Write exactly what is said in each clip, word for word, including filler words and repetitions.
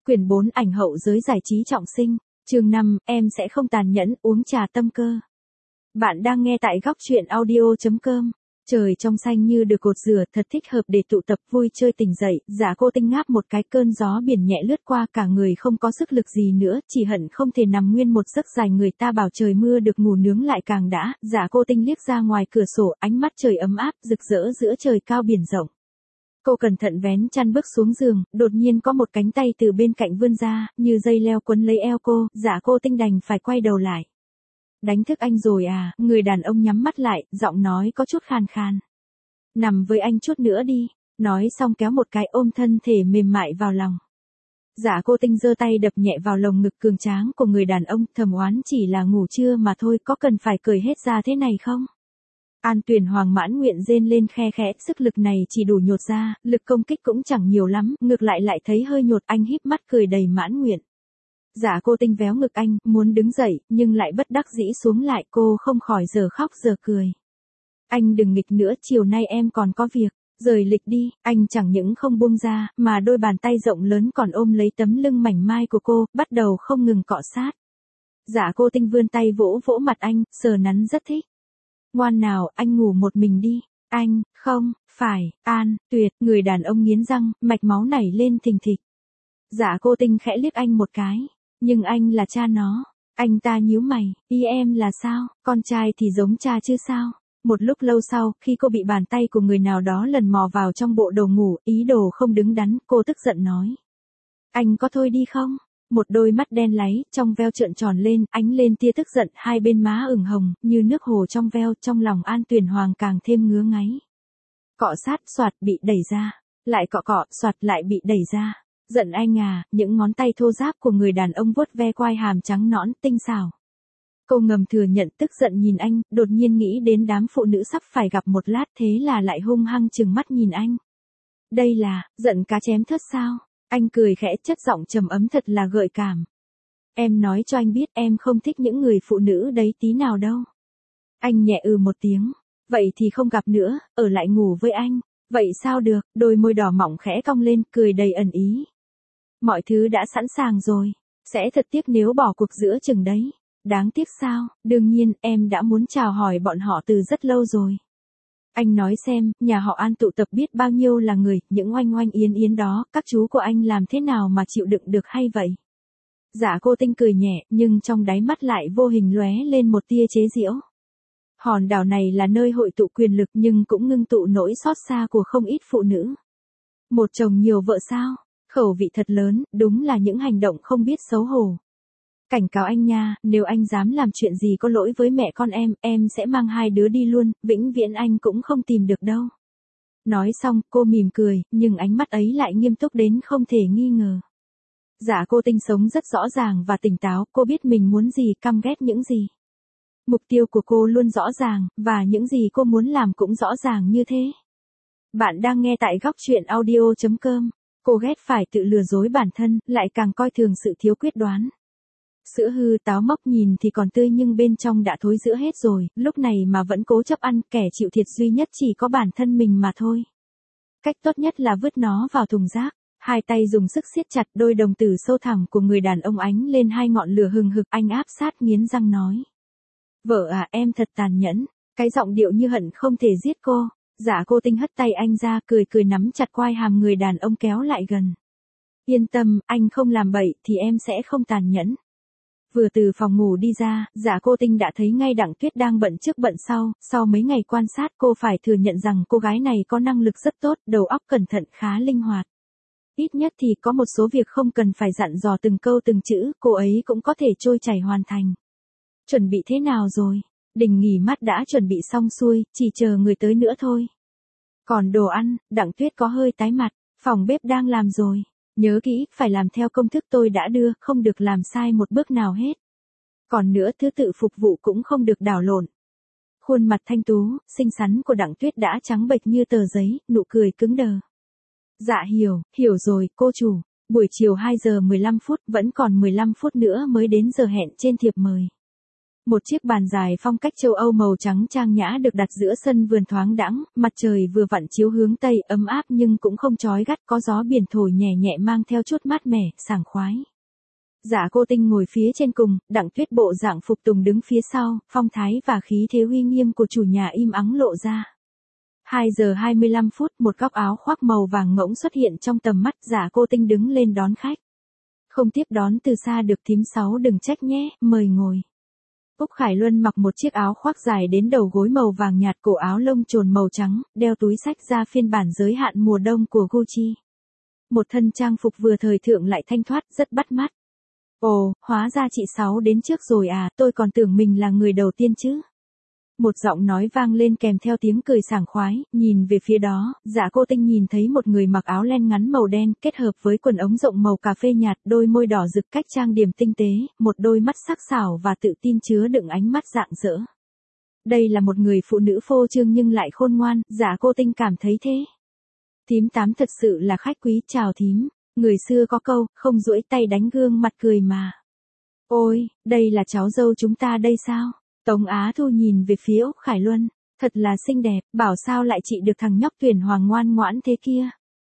Quyển bốn ảnh hậu giới giải trí trọng sinh, chương năm, em sẽ không tàn nhẫn, uống trà tâm cơ. Bạn đang nghe tại góc truyện audio chấm com. Trời trong xanh như được cột rửa, thật thích hợp để tụ tập vui chơi tỉnh dậy. Dạ cô Tinh ngáp một cái, cơn gió biển nhẹ lướt qua, cả người không có sức lực gì nữa, chỉ hận không thể nằm nguyên một giấc dài. Người ta bảo trời mưa được ngủ nướng lại càng đã. Dạ cô Tinh liếc ra ngoài cửa sổ, ánh mắt trời ấm áp rực rỡ giữa trời cao biển rộng. Cô cẩn thận vén chăn bước xuống giường, đột nhiên có một cánh tay từ bên cạnh vươn ra, như dây leo quấn lấy eo cô. Dạ cô Tinh đành phải quay đầu lại. Đánh thức anh rồi à? Người đàn ông nhắm mắt lại, giọng nói có chút khàn khàn. Nằm với anh chút nữa đi. Nói xong kéo một cái, ôm thân thể mềm mại vào lòng. Dạ cô Tinh giơ tay đập nhẹ vào lồng ngực cường tráng của người đàn ông, thầm oán chỉ là ngủ trưa mà thôi, có cần phải cởi hết ra thế này không? An Tuyền Hoàng mãn nguyện rên lên khe khẽ, sức lực này chỉ đủ nhột ra, lực công kích cũng chẳng nhiều lắm, ngược lại lại thấy hơi nhột. Anh híp mắt cười đầy mãn nguyện. Dạ cô Tinh véo ngực anh, muốn đứng dậy, nhưng lại bất đắc dĩ xuống lại, cô không khỏi giờ khóc giờ cười. Anh đừng nghịch nữa, chiều nay em còn có việc, rời lịch đi. Anh chẳng những không buông ra, mà đôi bàn tay rộng lớn còn ôm lấy tấm lưng mảnh mai của cô, bắt đầu không ngừng cọ sát. Dạ cô Tinh vươn tay vỗ vỗ mặt anh, sờ nắn rất thích. Ngoan nào, anh ngủ một mình đi. Anh, không, phải, An, Tuyệt. Người đàn ông nghiến răng, mạch máu nảy lên thình thịch. Dạ cô Tinh khẽ liếc anh một cái. Nhưng anh là cha nó. Anh ta nhíu mày, ý em là sao? Con trai thì giống cha chứ sao? Một lúc lâu sau, khi cô bị bàn tay của người nào đó lần mò vào trong bộ đồ ngủ, ý đồ không đứng đắn, cô tức giận nói. Anh có thôi đi không? Một đôi mắt đen láy, trong veo trợn tròn lên, ánh lên tia tức giận, hai bên má ửng hồng, như nước hồ trong veo, trong lòng An Tuyền Hoàng càng thêm ngứa ngáy. Cọ sát, soạt, bị đẩy ra. Lại cọ cọ, soạt, lại bị đẩy ra. Giận anh à? Những ngón tay thô ráp của người đàn ông vuốt ve quai hàm trắng nõn, tinh xảo. Cô ngầm thừa nhận, tức giận nhìn anh, đột nhiên nghĩ đến đám phụ nữ sắp phải gặp một lát, thế là lại hung hăng trừng mắt nhìn anh. Đây là, giận cá chém thớt sao? Anh cười khẽ, chất giọng trầm ấm thật là gợi cảm. Em nói cho anh biết em không thích những người phụ nữ đấy tí nào đâu. Anh nhẹ ừ một tiếng. Vậy thì không gặp nữa, ở lại ngủ với anh. Vậy sao được? Đôi môi đỏ mọng khẽ cong lên, cười đầy ẩn ý. Mọi thứ đã sẵn sàng rồi. Sẽ thật tiếc nếu bỏ cuộc giữa chừng đấy. Đáng tiếc sao? Đương nhiên, em đã muốn chào hỏi bọn họ từ rất lâu rồi. Anh nói xem, nhà họ An tụ tập biết bao nhiêu là người, những oanh oanh yến yến đó, các chú của anh làm thế nào mà chịu đựng được hay vậy? Dạ cô Tinh cười nhẹ, nhưng trong đáy mắt lại vô hình lóe lên một tia chế giễu. Hòn đảo này là nơi hội tụ quyền lực nhưng cũng ngưng tụ nỗi xót xa của không ít phụ nữ. Một chồng nhiều vợ sao? Khẩu vị thật lớn, đúng là những hành động không biết xấu hổ. Cảnh cáo anh nha, nếu anh dám làm chuyện gì có lỗi với mẹ con em, em sẽ mang hai đứa đi luôn, vĩnh viễn anh cũng không tìm được đâu. Nói xong, cô mỉm cười, nhưng ánh mắt ấy lại nghiêm túc đến không thể nghi ngờ. Dạ cô Tinh sống rất rõ ràng và tỉnh táo, cô biết mình muốn gì, căm ghét những gì. Mục tiêu của cô luôn rõ ràng, và những gì cô muốn làm cũng rõ ràng như thế. Bạn đang nghe tại góc truyện audio chấm com. Cô ghét phải tự lừa dối bản thân, lại càng coi thường sự thiếu quyết đoán. Sữa hư táo mốc nhìn thì còn tươi nhưng bên trong đã thối rữa hết rồi, lúc này mà vẫn cố chấp ăn, kẻ chịu thiệt duy nhất chỉ có bản thân mình mà thôi. Cách tốt nhất là vứt nó vào thùng rác. Hai tay dùng sức siết chặt, đôi đồng tử sâu thẳm của người đàn ông ánh lên hai ngọn lửa hừng hực, anh áp sát nghiến răng nói. Vợ à, em thật tàn nhẫn. Cái giọng điệu như hận không thể giết cô. Dạ cô Tinh hất tay anh ra, cười cười nắm chặt quai hàm người đàn ông kéo lại gần. Yên tâm, anh không làm bậy thì em sẽ không tàn nhẫn. Vừa từ phòng ngủ đi ra, dạ cô Tinh đã thấy ngay Đặng Tuyết đang bận trước bận sau, sau mấy ngày quan sát cô phải thừa nhận rằng cô gái này có năng lực rất tốt, đầu óc cẩn thận khá linh hoạt. Ít nhất thì có một số việc không cần phải dặn dò từng câu từng chữ, cô ấy cũng có thể trôi chảy hoàn thành. Chuẩn bị thế nào rồi? Đình nghỉ mát đã chuẩn bị xong xuôi, chỉ chờ người tới nữa thôi. Còn đồ ăn, Đặng Tuyết có hơi tái mặt, phòng bếp đang làm rồi. Nhớ kỹ, phải làm theo công thức tôi đã đưa, không được làm sai một bước nào hết. Còn nữa, thứ tự phục vụ cũng không được đảo lộn. Khuôn mặt thanh tú, xinh xắn của Đặng Tuyết đã trắng bệch như tờ giấy, nụ cười cứng đờ. Dạ hiểu, hiểu rồi, cô chủ. Buổi chiều hai giờ mười lăm phút, vẫn còn mười lăm phút nữa mới đến giờ hẹn trên thiệp mời. Một chiếc bàn dài phong cách châu Âu màu trắng trang nhã được đặt giữa sân vườn thoáng đãng, mặt trời vừa vặn chiếu hướng tây, ấm áp nhưng cũng không chói gắt, có gió biển thổi nhẹ nhẹ mang theo chút mát mẻ, sảng khoái. Dạ Cô Tinh ngồi phía trên cùng, Đặng Tuyết bộ dạng phục tùng đứng phía sau, phong thái và khí thế uy nghiêm của chủ nhà im ắng lộ ra. hai giờ hai mươi lăm phút, một góc áo khoác màu vàng ngỗng xuất hiện trong tầm mắt, Dạ Cô Tinh đứng lên đón khách. Không tiếp đón từ xa được thím Sáu đừng trách nhé, mời ngồi. Úc Khải Luân mặc một chiếc áo khoác dài đến đầu gối màu vàng nhạt, cổ áo lông chồn màu trắng, đeo túi xách ra phiên bản giới hạn mùa đông của Gucci. Một thân trang phục vừa thời thượng lại thanh thoát, rất bắt mắt. Ồ, hóa ra chị Sáu đến trước rồi à, tôi còn tưởng mình là người đầu tiên chứ. Một giọng nói vang lên kèm theo tiếng cười sảng khoái, nhìn về phía đó, Dạ Cô Tinh nhìn thấy một người mặc áo len ngắn màu đen kết hợp với quần ống rộng màu cà phê nhạt, đôi môi đỏ rực cách trang điểm tinh tế, một đôi mắt sắc sảo và tự tin chứa đựng ánh mắt rạng rỡ. Đây là một người phụ nữ phô trương nhưng lại khôn ngoan, Dạ Cô Tinh cảm thấy thế. Thím Tám thật sự là khách quý, chào thím. Người xưa có câu, không duỗi tay đánh gương mặt cười mà. Ôi, đây là cháu dâu chúng ta đây sao? Tống Á Thu nhìn về phía Úc Khải Luân, thật là xinh đẹp, bảo sao lại chị được thằng nhóc Tuyển Hoàng ngoan ngoãn thế kia.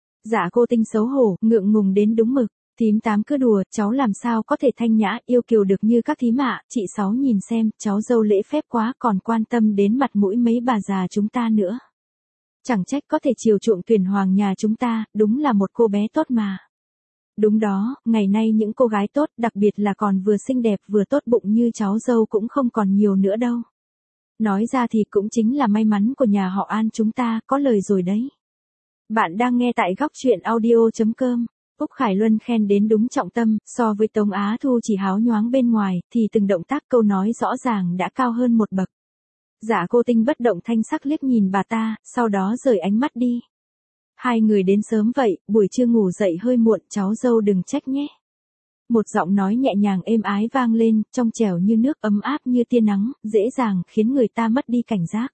Dạ Cô Tinh xấu hổ, ngượng ngùng đến đúng mực, thím Tám cứ đùa, cháu làm sao có thể thanh nhã, yêu kiều được như các thím ạ, chị Sáu nhìn xem, cháu dâu lễ phép quá còn quan tâm đến mặt mũi mấy bà già chúng ta nữa. Chẳng trách có thể chiều chuộng Tuyển Hoàng nhà chúng ta, đúng là một cô bé tốt mà. Đúng đó, ngày nay những cô gái tốt, đặc biệt là còn vừa xinh đẹp vừa tốt bụng như cháu dâu cũng không còn nhiều nữa đâu. Nói ra thì cũng chính là may mắn của nhà họ An chúng ta, có lời rồi đấy. Bạn đang nghe tại góc truyện audio chấm com. Úc Khải Luân khen đến đúng trọng tâm, so với Tống Á Thu chỉ háo nhoáng bên ngoài, thì từng động tác câu nói rõ ràng đã cao hơn một bậc. Dạ Cô Tinh bất động thanh sắc liếc nhìn bà ta, sau đó rời ánh mắt đi. Hai người đến sớm vậy, buổi trưa ngủ dậy hơi muộn, cháu dâu đừng trách nhé. Một giọng nói nhẹ nhàng êm ái vang lên, trong trẻo như nước, ấm áp như tia nắng, dễ dàng khiến người ta mất đi cảnh giác.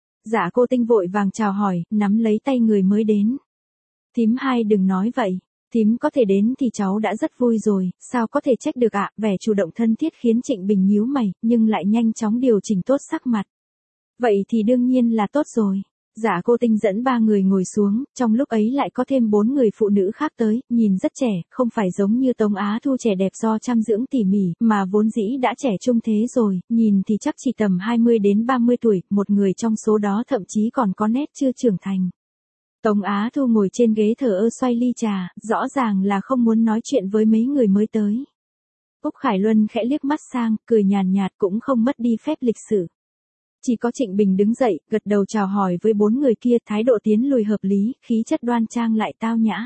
Dạ Cô Tinh vội vàng chào hỏi, nắm lấy tay người mới đến. Thím Hai đừng nói vậy, thím có thể đến thì cháu đã rất vui rồi, sao có thể trách được ạ, vẻ chủ động thân thiết khiến Trịnh Bình nhíu mày, nhưng lại nhanh chóng điều chỉnh tốt sắc mặt. Vậy thì đương nhiên là tốt rồi. Dạ Cô Tinh dẫn ba người ngồi xuống, trong lúc ấy lại có thêm bốn người phụ nữ khác tới, nhìn rất trẻ, không phải giống như Tống Á Thu trẻ đẹp do chăm dưỡng tỉ mỉ, mà vốn dĩ đã trẻ trung thế rồi, nhìn thì chắc chỉ tầm hai mươi đến ba mươi tuổi, một người trong số đó thậm chí còn có nét chưa trưởng thành. Tống Á Thu ngồi trên ghế thờ ơ xoay ly trà, rõ ràng là không muốn nói chuyện với mấy người mới tới. Úc Khải Luân khẽ liếc mắt sang, cười nhàn nhạt cũng không mất đi phép lịch sự. Chỉ có Trịnh Bình đứng dậy, gật đầu chào hỏi với bốn người kia, thái độ tiến lùi hợp lý, khí chất đoan trang lại tao nhã.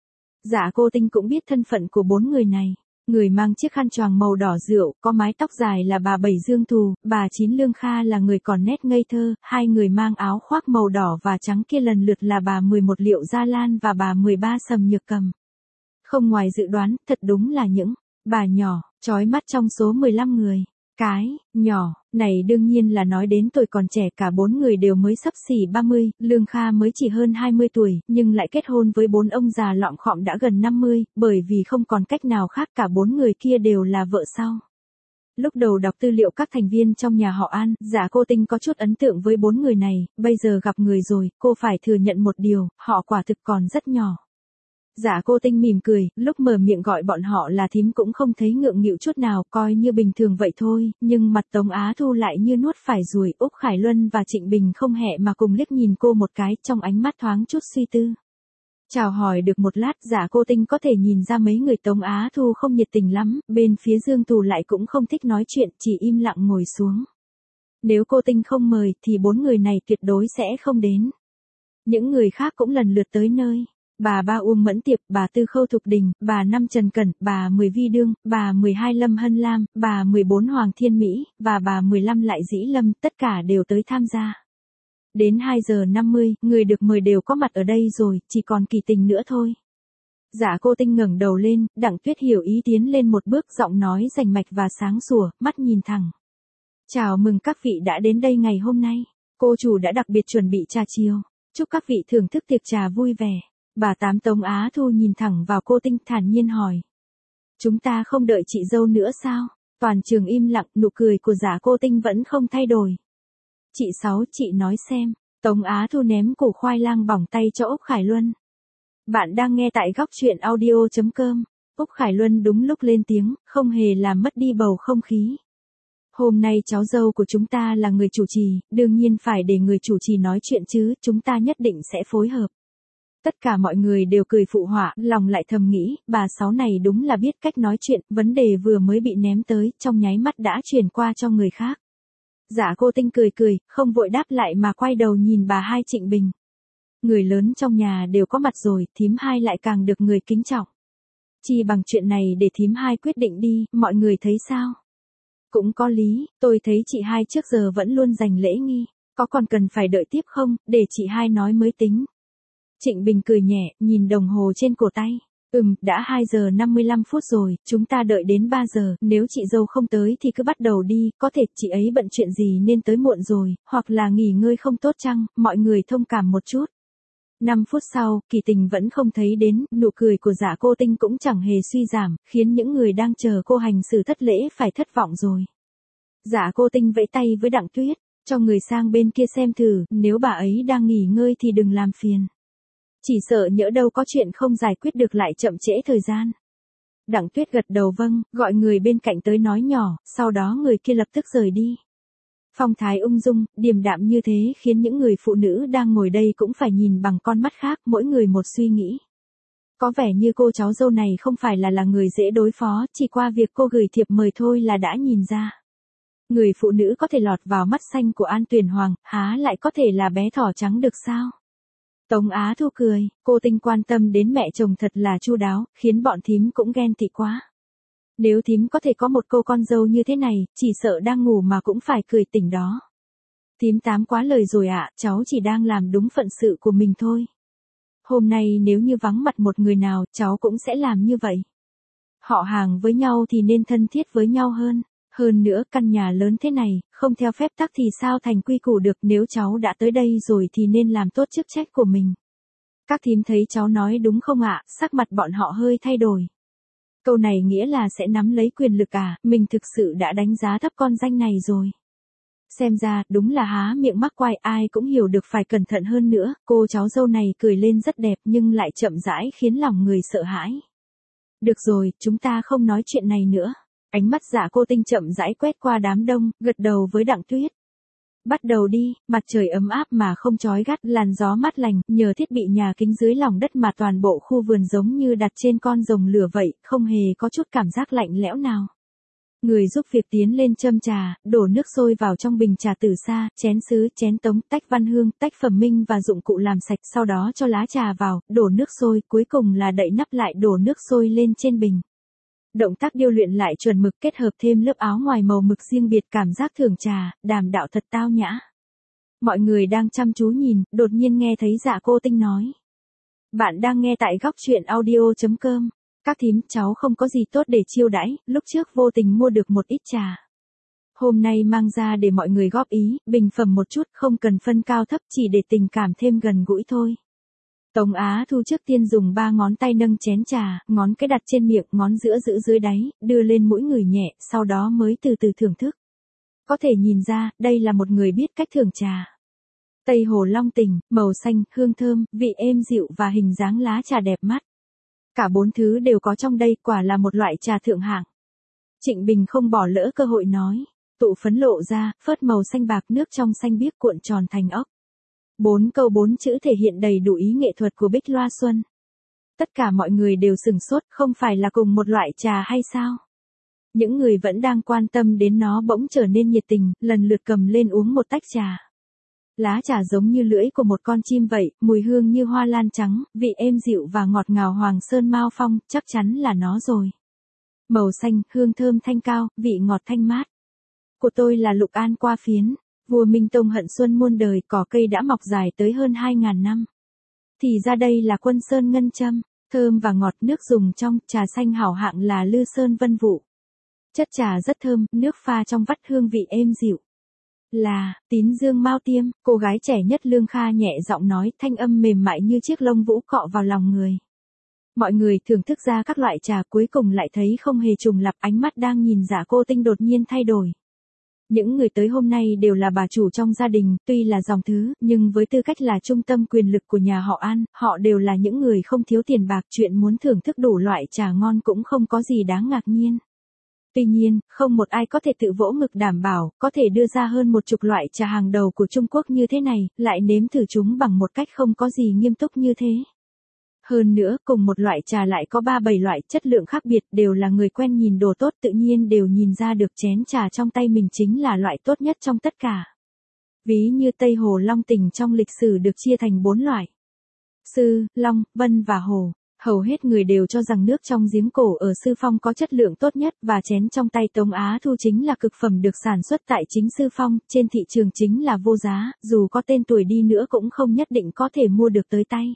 Dạ Cô Tinh cũng biết thân phận của bốn người này. Người mang chiếc khăn choàng màu đỏ rượu, có mái tóc dài là bà Bảy Dương Thù, bà Chín Lương Kha là người còn nét ngây thơ, hai người mang áo khoác màu đỏ và trắng kia lần lượt là bà mười một Liệu Gia Lan và bà mười ba Sầm Nhược Cầm. Không ngoài dự đoán, thật đúng là những bà nhỏ, chói mắt trong số mười lăm người. Cái, nhỏ, này đương nhiên là nói đến tuổi còn trẻ, cả bốn người đều mới sắp xỉ ba mươi, Lương Kha mới chỉ hơn hai mươi tuổi, nhưng lại kết hôn với bốn ông già lọm khọm đã gần năm mươi, bởi vì không còn cách nào khác cả bốn người kia đều là vợ sau. Lúc đầu đọc tư liệu các thành viên trong nhà họ An, Dạ Cô Tinh có chút ấn tượng với bốn người này, bây giờ gặp người rồi, cô phải thừa nhận một điều, họ quả thực còn rất nhỏ. Dạ Cô Tinh mỉm cười, lúc mở miệng gọi bọn họ là thím cũng không thấy ngượng nghịu chút nào, coi như bình thường vậy thôi, nhưng mặt Tống Á Thu lại như nuốt phải ruồi. Úc Khải Luân và Trịnh Bình không hẹ mà cùng liếc nhìn cô một cái, trong ánh mắt thoáng chút suy tư. Chào hỏi được một lát, Dạ Cô Tinh có thể nhìn ra mấy người Tống Á Thu không nhiệt tình lắm, bên phía Dương Thù lại cũng không thích nói chuyện, chỉ im lặng ngồi xuống. Nếu cô Tinh không mời, thì bốn người này tuyệt đối sẽ không đến. Những người khác cũng lần lượt tới nơi. Bà ba Uông Mẫn Tiệp, bà Tư Khâu Thục Đình, bà Năm Trần Cẩn, bà mười Vi Đương, bà mười hai Lâm Hân Lam, bà mười bốn Hoàng Thiên Mỹ, và bà mười lăm Lại Dĩ Lâm, tất cả đều tới tham gia. Đến hai giờ năm mươi, người được mời đều có mặt ở đây rồi, chỉ còn Kỳ Tình nữa thôi. Dạ Cô Tinh ngẩng đầu lên, Đặng Tuyết hiểu ý tiến lên một bước, giọng nói rành mạch và sáng sủa, mắt nhìn thẳng. Chào mừng các vị đã đến đây ngày hôm nay. Cô chủ đã đặc biệt chuẩn bị trà chiều. Chúc các vị thưởng thức tiệc trà vui vẻ. Bà Tám Tống Á Thu nhìn thẳng vào cô Tinh thản nhiên hỏi. Chúng ta không đợi chị dâu nữa sao? Toàn trường im lặng, nụ cười của Giả Cô Tinh vẫn không thay đổi. Chị Sáu, chị nói xem. Tống Á Thu ném củ khoai lang bỏng tay cho Úc Khải Luân. Bạn đang nghe tại góc truyện audio.com. Úc Khải Luân đúng lúc lên tiếng, không hề làm mất đi bầu không khí. Hôm nay cháu dâu của chúng ta là người chủ trì, đương nhiên phải để người chủ trì nói chuyện chứ, chúng ta nhất định sẽ phối hợp. Tất cả mọi người đều cười phụ họa, lòng lại thầm nghĩ, bà Sáu này đúng là biết cách nói chuyện, vấn đề vừa mới bị ném tới, trong nháy mắt đã truyền qua cho người khác. Giả Cô Tinh cười cười, không vội đáp lại mà quay đầu nhìn bà hai Trịnh Bình. Người lớn trong nhà đều có mặt rồi, thím hai lại càng được người kính trọng. Chi bằng chuyện này để thím hai quyết định đi, mọi người thấy sao? Cũng có lý, tôi thấy chị hai trước giờ vẫn luôn dành lễ nghi, có còn cần phải đợi tiếp không, để chị hai nói mới tính. Trịnh Bình cười nhẹ, nhìn đồng hồ trên cổ tay. Ừm, đã hai giờ năm mươi lăm phút rồi, chúng ta đợi đến ba giờ, nếu chị dâu không tới thì cứ bắt đầu đi, có thể chị ấy bận chuyện gì nên tới muộn rồi, hoặc là nghỉ ngơi không tốt chăng, mọi người thông cảm một chút. năm phút sau, Kỳ Tình vẫn không thấy đến, nụ cười của Giả Cô Tinh cũng chẳng hề suy giảm, khiến những người đang chờ cô hành xử thất lễ phải thất vọng rồi. Giả Cô Tinh vẫy tay với Đặng Tuyết, cho người sang bên kia xem thử, nếu bà ấy đang nghỉ ngơi thì đừng làm phiền. Chỉ sợ nhỡ đâu có chuyện không giải quyết được lại chậm trễ thời gian. Đặng Tuyết gật đầu vâng, gọi người bên cạnh tới nói nhỏ, sau đó người kia lập tức rời đi. Phong thái ung dung, điềm đạm như thế khiến những người phụ nữ đang ngồi đây cũng phải nhìn bằng con mắt khác, mỗi người một suy nghĩ. Có vẻ như cô cháu dâu này không phải là là người dễ đối phó, chỉ qua việc cô gửi thiệp mời thôi là đã nhìn ra. Người phụ nữ có thể lọt vào mắt xanh của An Tuyền Hoàng, há lại có thể là bé thỏ trắng được sao? Tống Á Thu cười, cô Tinh quan tâm đến mẹ chồng thật là chu đáo, khiến bọn thím cũng ghen tị quá. Nếu thím có thể có một cô con dâu như thế này, chỉ sợ đang ngủ mà cũng phải cười tỉnh đó. Thím Tám quá lời rồi ạ, cháu chỉ đang làm đúng phận sự của mình thôi. Hôm nay nếu như vắng mặt một người nào, cháu cũng sẽ làm như vậy. Họ hàng với nhau thì nên thân thiết với nhau hơn. Hơn nữa căn nhà lớn thế này, không theo phép tắc thì sao thành quy củ được, nếu cháu đã tới đây rồi thì nên làm tốt chức trách của mình. Các thím thấy cháu nói đúng không ạ? Sắc mặt bọn họ hơi thay đổi. Câu này nghĩa là sẽ nắm lấy quyền lực à, mình thực sự đã đánh giá thấp con danh này rồi. Xem ra, đúng là há miệng mắc quai, ai cũng hiểu được phải cẩn thận hơn nữa, cô cháu dâu này cười lên rất đẹp nhưng lại chậm rãi khiến lòng người sợ hãi. Được rồi, chúng ta không nói chuyện này nữa. Ánh mắt Giả Cô Tinh chậm rãi quét qua đám đông, gật đầu với Đặng Tuyết. Bắt đầu đi, mặt trời ấm áp mà không chói gắt, làn gió mát lành, nhờ thiết bị nhà kính dưới lòng đất mà toàn bộ khu vườn giống như đặt trên con rồng lửa vậy, không hề có chút cảm giác lạnh lẽo nào. Người giúp việc tiến lên châm trà, đổ nước sôi vào trong bình trà từ xa, chén sứ, chén tống, tách văn hương, tách phẩm minh và dụng cụ làm sạch, sau đó cho lá trà vào, đổ nước sôi, cuối cùng là đậy nắp lại đổ nước sôi lên trên bình. Động tác điêu luyện lại chuẩn mực, kết hợp thêm lớp áo ngoài màu mực riêng biệt, cảm giác thưởng trà, đàm đạo thật tao nhã. Mọi người đang chăm chú nhìn, đột nhiên nghe thấy Giả Cô Tinh nói. Bạn đang nghe tại góc truyện audio.com. Các thím, cháu không có gì tốt để chiêu đãi, lúc trước vô tình mua được một ít trà. Hôm nay mang ra để mọi người góp ý, bình phẩm một chút, không cần phân cao thấp, chỉ để tình cảm thêm gần gũi thôi. Tống Á Thu trước tiên dùng ba ngón tay nâng chén trà, ngón cái đặt trên miệng, ngón giữa giữ dưới đáy, đưa lên mũi người nhẹ, sau đó mới từ từ thưởng thức. Có thể nhìn ra, đây là một người biết cách thưởng trà. Tây Hồ Long Tình, màu xanh, hương thơm, vị êm dịu và hình dáng lá trà đẹp mắt. Cả bốn thứ đều có trong đây, quả là một loại trà thượng hạng. Trịnh Bình không bỏ lỡ cơ hội nói. Tụ phấn lộ ra, phớt màu xanh bạc, nước trong xanh biếc cuộn tròn thành ốc. Bốn câu bốn chữ thể hiện đầy đủ ý nghệ thuật của Bích Loa Xuân. Tất cả mọi người đều sửng sốt, không phải là cùng một loại trà hay sao? Những người vẫn đang quan tâm đến nó bỗng trở nên nhiệt tình, lần lượt cầm lên uống một tách trà. Lá trà giống như lưỡi của một con chim vậy, mùi hương như hoa lan trắng, vị êm dịu và ngọt ngào Hoàng Sơn Mao Phong, chắc chắn là nó rồi. Màu xanh, hương thơm thanh cao, vị ngọt thanh mát. Của tôi là Lục An qua phiến. Vua Minh Tông hận xuân muôn đời, cỏ cây đã mọc dài tới hơn hai ngàn năm. Thì ra đây là Quân Sơn Ngân Châm, thơm và ngọt, nước dùng trong, trà xanh hảo hạng là Lư Sơn Vân Vụ. Chất trà rất thơm, nước pha trong vắt, hương vị êm dịu. Là, Tín Dương Mao Tiêm, cô gái trẻ nhất Lương Kha nhẹ giọng nói, thanh âm mềm mại như chiếc lông vũ cọ vào lòng người. Mọi người thưởng thức ra các loại trà cuối cùng lại thấy không hề trùng lặp, ánh mắt đang nhìn Dạ Cô Tinh đột nhiên thay đổi. Những người tới hôm nay đều là bà chủ trong gia đình, tuy là dòng thứ, nhưng với tư cách là trung tâm quyền lực của nhà họ An, họ đều là những người không thiếu tiền bạc, chuyện muốn thưởng thức đủ loại trà ngon cũng không có gì đáng ngạc nhiên. Tuy nhiên, không một ai có thể tự vỗ ngực đảm bảo, có thể đưa ra hơn một chục loại trà hàng đầu của Trung Quốc như thế này, lại nếm thử chúng bằng một cách không có gì nghiêm túc như thế. Hơn nữa, cùng một loại trà lại có ba bảy loại chất lượng khác biệt, đều là người quen nhìn đồ tốt tự nhiên đều nhìn ra được chén trà trong tay mình chính là loại tốt nhất trong tất cả. Ví như Tây Hồ Long Tỉnh trong lịch sử được chia thành bốn loại. Sư, Long, Vân và Hồ. Hầu hết người đều cho rằng nước trong giếng cổ ở Sư Phong có chất lượng tốt nhất và chén trong tay Tống Á Thu chính là cực phẩm được sản xuất tại chính Sư Phong, trên thị trường chính là vô giá, dù có tên tuổi đi nữa cũng không nhất định có thể mua được tới tay.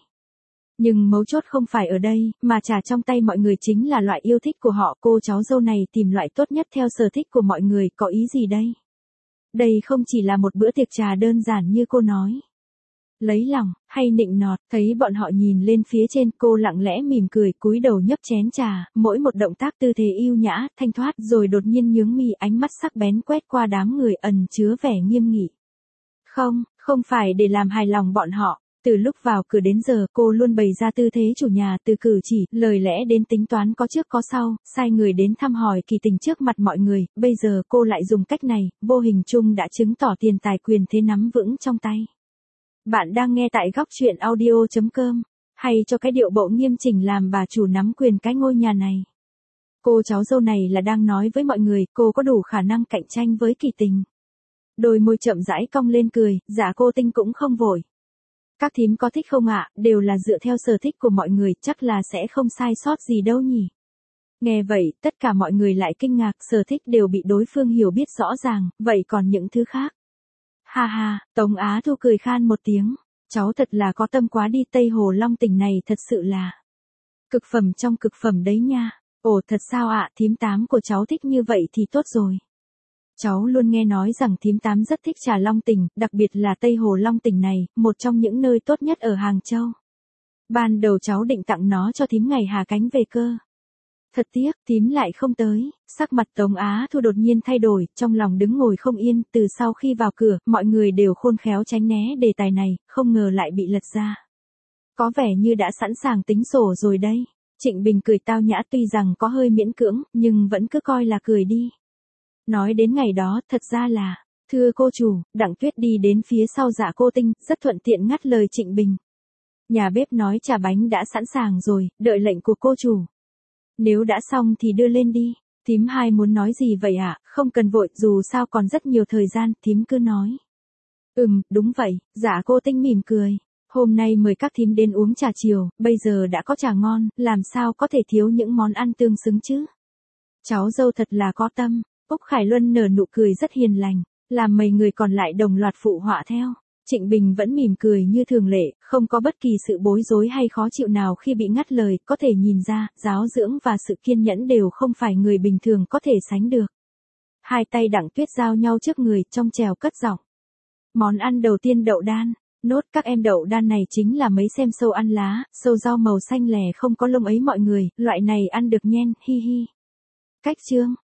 Nhưng mấu chốt không phải ở đây, mà trà trong tay mọi người chính là loại yêu thích của họ. Cô cháu dâu này tìm loại tốt nhất theo sở thích của mọi người, có ý gì đây? Đây không chỉ là một bữa tiệc trà đơn giản như cô nói. Lấy lòng, hay nịnh nọt, thấy bọn họ nhìn lên phía trên, cô lặng lẽ mỉm cười, cúi đầu nhấp chén trà, mỗi một động tác tư thế yêu nhã, thanh thoát, rồi đột nhiên nhướng mi, ánh mắt sắc bén quét qua đám người ẩn chứa vẻ nghiêm nghị. Không, không phải để làm hài lòng bọn họ. Từ lúc vào cửa đến giờ cô luôn bày ra tư thế chủ nhà, từ cử chỉ, lời lẽ đến tính toán có trước có sau, sai người đến thăm hỏi kỳ tình trước mặt mọi người, bây giờ cô lại dùng cách này, vô hình chung đã chứng tỏ tiền tài quyền thế nắm vững trong tay. Bạn đang nghe tại góc truyện audio chấm com, hay cho cái điệu bộ nghiêm chỉnh làm bà chủ nắm quyền cái ngôi nhà này. Cô cháu dâu này là đang nói với mọi người, cô có đủ khả năng cạnh tranh với kỳ tình. Đôi môi chậm rãi cong lên cười, Dạ Cô Tinh cũng không vội. Các thím có thích không ạ, đều là dựa theo sở thích của mọi người, chắc là sẽ không sai sót gì đâu nhỉ. Nghe vậy, tất cả mọi người lại kinh ngạc, sở thích đều bị đối phương hiểu biết rõ ràng, vậy còn những thứ khác. Ha ha, Tống Á Thu cười khan một tiếng, cháu thật là có tâm quá đi, Tây Hồ Long Tỉnh này thật sự là cực phẩm trong cực phẩm đấy nha. Ồ thật sao ạ, thím tám của cháu thích như vậy thì tốt rồi. Cháu luôn nghe nói rằng thím tám rất thích trà Long Tỉnh, đặc biệt là Tây Hồ Long Tỉnh này, một trong những nơi tốt nhất ở Hàng Châu. Ban đầu cháu định tặng nó cho thím ngày hạ cánh về cơ. Thật tiếc, thím lại không tới. Sắc mặt Tống Á Thu đột nhiên thay đổi, trong lòng đứng ngồi không yên, từ sau khi vào cửa, mọi người đều khôn khéo tránh né đề tài này, không ngờ lại bị lật ra. Có vẻ như đã sẵn sàng tính sổ rồi đây. Trịnh Bình cười tao nhã, tuy rằng có hơi miễn cưỡng, nhưng vẫn cứ coi là cười đi. Nói đến ngày đó, thật ra là, thưa cô chủ, Đặng Tuyết đi đến phía sau Dạ Cô Tinh, rất thuận tiện ngắt lời Trịnh Bình. Nhà bếp nói trà bánh đã sẵn sàng rồi, đợi lệnh của cô chủ. Nếu đã xong thì đưa lên đi. Thím hai muốn nói gì vậy ạ? À? Không cần vội, dù sao còn rất nhiều thời gian, thím cứ nói. Ừm, đúng vậy, Dạ Cô Tinh mỉm cười. Hôm nay mời các thím đến uống trà chiều, bây giờ đã có trà ngon, làm sao có thể thiếu những món ăn tương xứng chứ? Cháu dâu thật là có tâm. Úc Khải Luân nở nụ cười rất hiền lành, làm mấy người còn lại đồng loạt phụ họa theo. Trịnh Bình vẫn mỉm cười như thường lệ, không có bất kỳ sự bối rối hay khó chịu nào khi bị ngắt lời, có thể nhìn ra, giáo dưỡng và sự kiên nhẫn đều không phải người bình thường có thể sánh được. Hai tay Đặng Tuyết giao nhau trước người, trong trèo cất giọng. Món ăn đầu tiên đậu đan, nốt các em đậu đan này chính là mấy xem sâu ăn lá, sâu rau màu xanh lè không có lông ấy mọi người, loại này ăn được nhen, hi hi. Cách chương.